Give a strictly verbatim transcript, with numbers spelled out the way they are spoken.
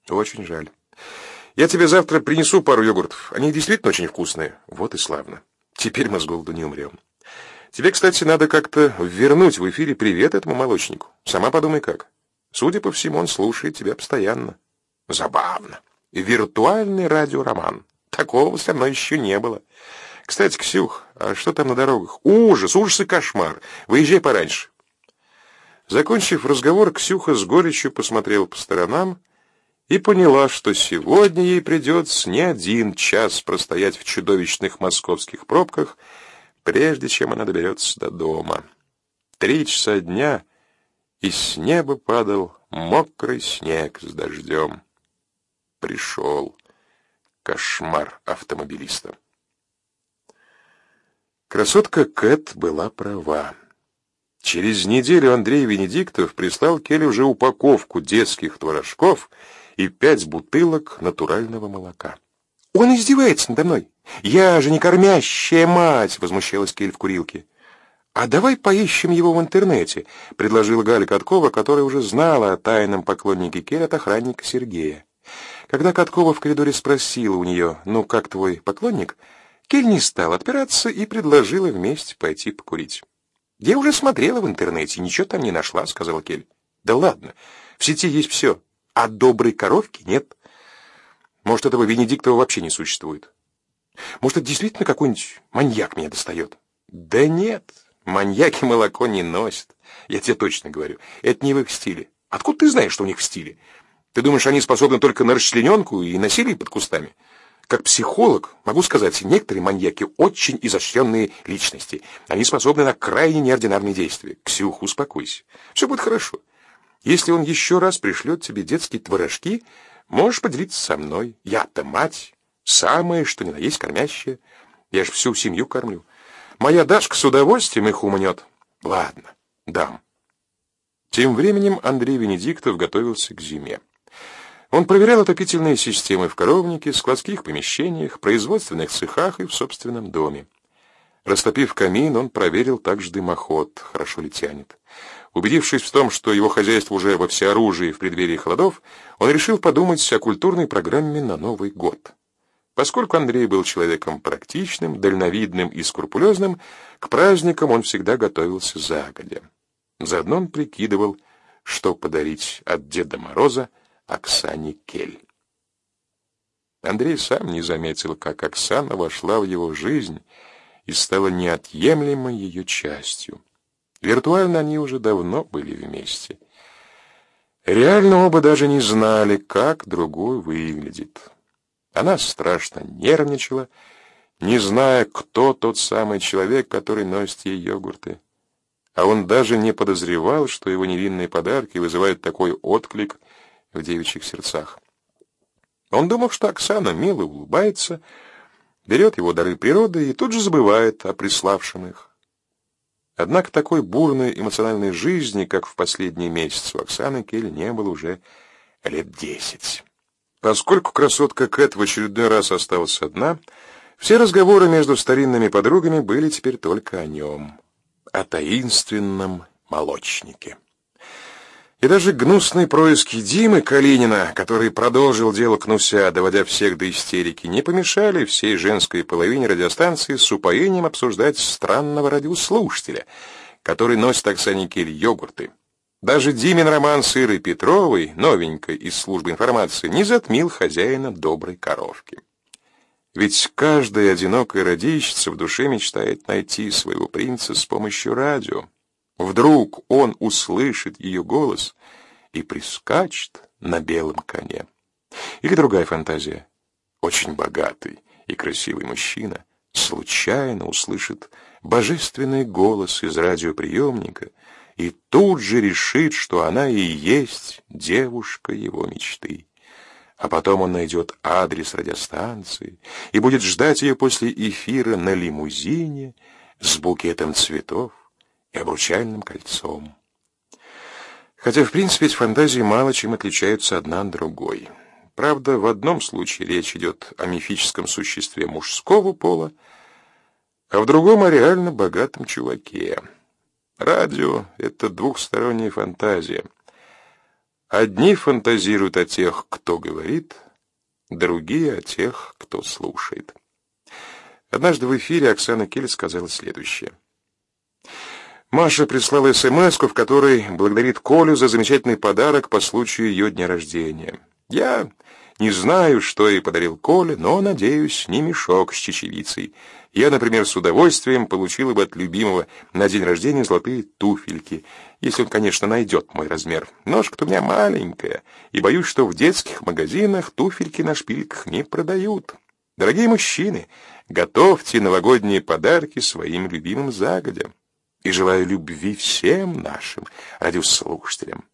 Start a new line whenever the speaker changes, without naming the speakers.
Очень жаль. Я тебе завтра принесу пару йогуртов. Они действительно очень вкусные. Вот и славно. Теперь мы с голоду не умрем. Тебе, кстати, надо как-то вернуть в эфире привет этому молочнику. Сама подумай как. Судя по всему, он слушает тебя постоянно. Забавно. Виртуальный радиороман. Такого со мной еще не было. Кстати, Ксюх, а что там на дорогах? Ужас, ужас и кошмар. Выезжай пораньше. Закончив разговор, Ксюха с горечью посмотрела по сторонам и поняла, что сегодня ей придется не один час простоять в чудовищных московских пробках, прежде чем она доберется до дома. Три часа дня, и с неба падал мокрый снег с дождем. Пришел кошмар автомобилиста. Красотка Кэт была права. Через неделю Андрей Венедиктов прислал Келли уже упаковку детских творожков и пять бутылок натурального молока. «Он издевается надо мной! Я же не кормящая мать!» — возмущалась Келли в курилке. «А давай поищем его в интернете», — предложила Галя Каткова, которая уже знала о тайном поклоннике Келли от охранника Сергея. Когда Каткова в коридоре спросила у нее: «Ну, как твой поклонник?», Келли не стала отпираться и предложила вместе пойти покурить. «Я уже смотрела в интернете, ничего там не нашла», — сказала Келли. «Да ладно, в сети есть все, а доброй коровки нет. Может, этого Венедиктова вообще не существует? Может, это действительно какой-нибудь маньяк меня достает?» «Да нет, маньяки молоко не носят. Я тебе точно говорю, это не в их стиле. Откуда ты знаешь, что у них в стиле? Ты думаешь, они способны только на расчлененку и насилие под кустами? Как психолог могу сказать, некоторые маньяки очень изощренные личности. Они способны на крайне неординарные действия. Ксюх, успокойся. Все будет хорошо. Если он еще раз пришлет тебе детские творожки, можешь поделиться со мной. Я-то мать, самое что ни на есть кормящая. Я же всю семью кормлю. Моя Дашка с удовольствием их умнет. Ладно, дам». Тем временем Андрей Венедиктов готовился к зиме. Он проверял отопительные системы в коровнике, складских помещениях, производственных цехах и в собственном доме. Растопив камин, он проверил также дымоход, хорошо ли тянет. Убедившись в том, что его хозяйство уже во всеоружии в преддверии холодов, он решил подумать о культурной программе на Новый год. Поскольку Андрей был человеком практичным, дальновидным и скрупулезным, к праздникам он всегда готовился загодя. Заодно он прикидывал, что подарить от Деда Мороза Оксане Кель. Андрей сам не заметил, как Оксана вошла в его жизнь и стала неотъемлемой ее частью. Виртуально они уже давно были вместе. Реально оба даже не знали, как другой выглядит. Она страшно нервничала, не зная, кто тот самый человек, который носит ей йогурты. А он даже не подозревал, что его невинные подарки вызывают такой отклик в девичьих сердцах. Он думал, что Оксана мило улыбается, берет его дары природы и тут же забывает о приславшем их. Однако такой бурной эмоциональной жизни, как в последние месяцы, у Оксаны Кель не было уже лет десять. Поскольку красотка Кэт в очередной раз осталась одна, все разговоры между старинными подругами были теперь только о нем, о таинственном молочнике. И даже гнусные происки Димы Калинина, который продолжил дело Кнуся, доводя всех до истерики, не помешали всей женской половине радиостанции с упоением обсуждать странного радиослушателя, который носит Оксане Кель йогурты. Даже Димин роман с Ирой Петровой, новенькой из службы информации, не затмил хозяина доброй коровки. Ведь каждая одинокая радищица в душе мечтает найти своего принца с помощью радио. Вдруг он услышит ее голос и прискачет на белом коне. Или другая фантазия. Очень богатый и красивый мужчина случайно услышит божественный голос из радиоприемника и тут же решит, что она и есть девушка его мечты. А потом он найдет адрес радиостанции и будет ждать ее после эфира на лимузине с букетом цветов и обручальным кольцом. Хотя, в принципе, эти фантазии мало чем отличаются одна от другой. Правда, в одном случае речь идет о мифическом существе мужского пола, а в другом о реально богатом чуваке. Радио — это двухсторонняя фантазия. Одни фантазируют о тех, кто говорит, другие о тех, кто слушает. Однажды в эфире Оксана Кель сказала следующее. Маша прислала смс-ку, в которой благодарит Колю за замечательный подарок по случаю ее дня рождения. Я не знаю, что ей подарил Коля, но, надеюсь, не мешок с чечевицей. Я, например, с удовольствием получила бы от любимого на день рождения золотые туфельки, если он, конечно, найдет мой размер. Ножка-то у меня маленькая, и боюсь, что в детских магазинах туфельки на шпильках не продают. Дорогие мужчины, готовьте новогодние подарки своим любимым загодя. И желаю любви всем нашим радиослушателям.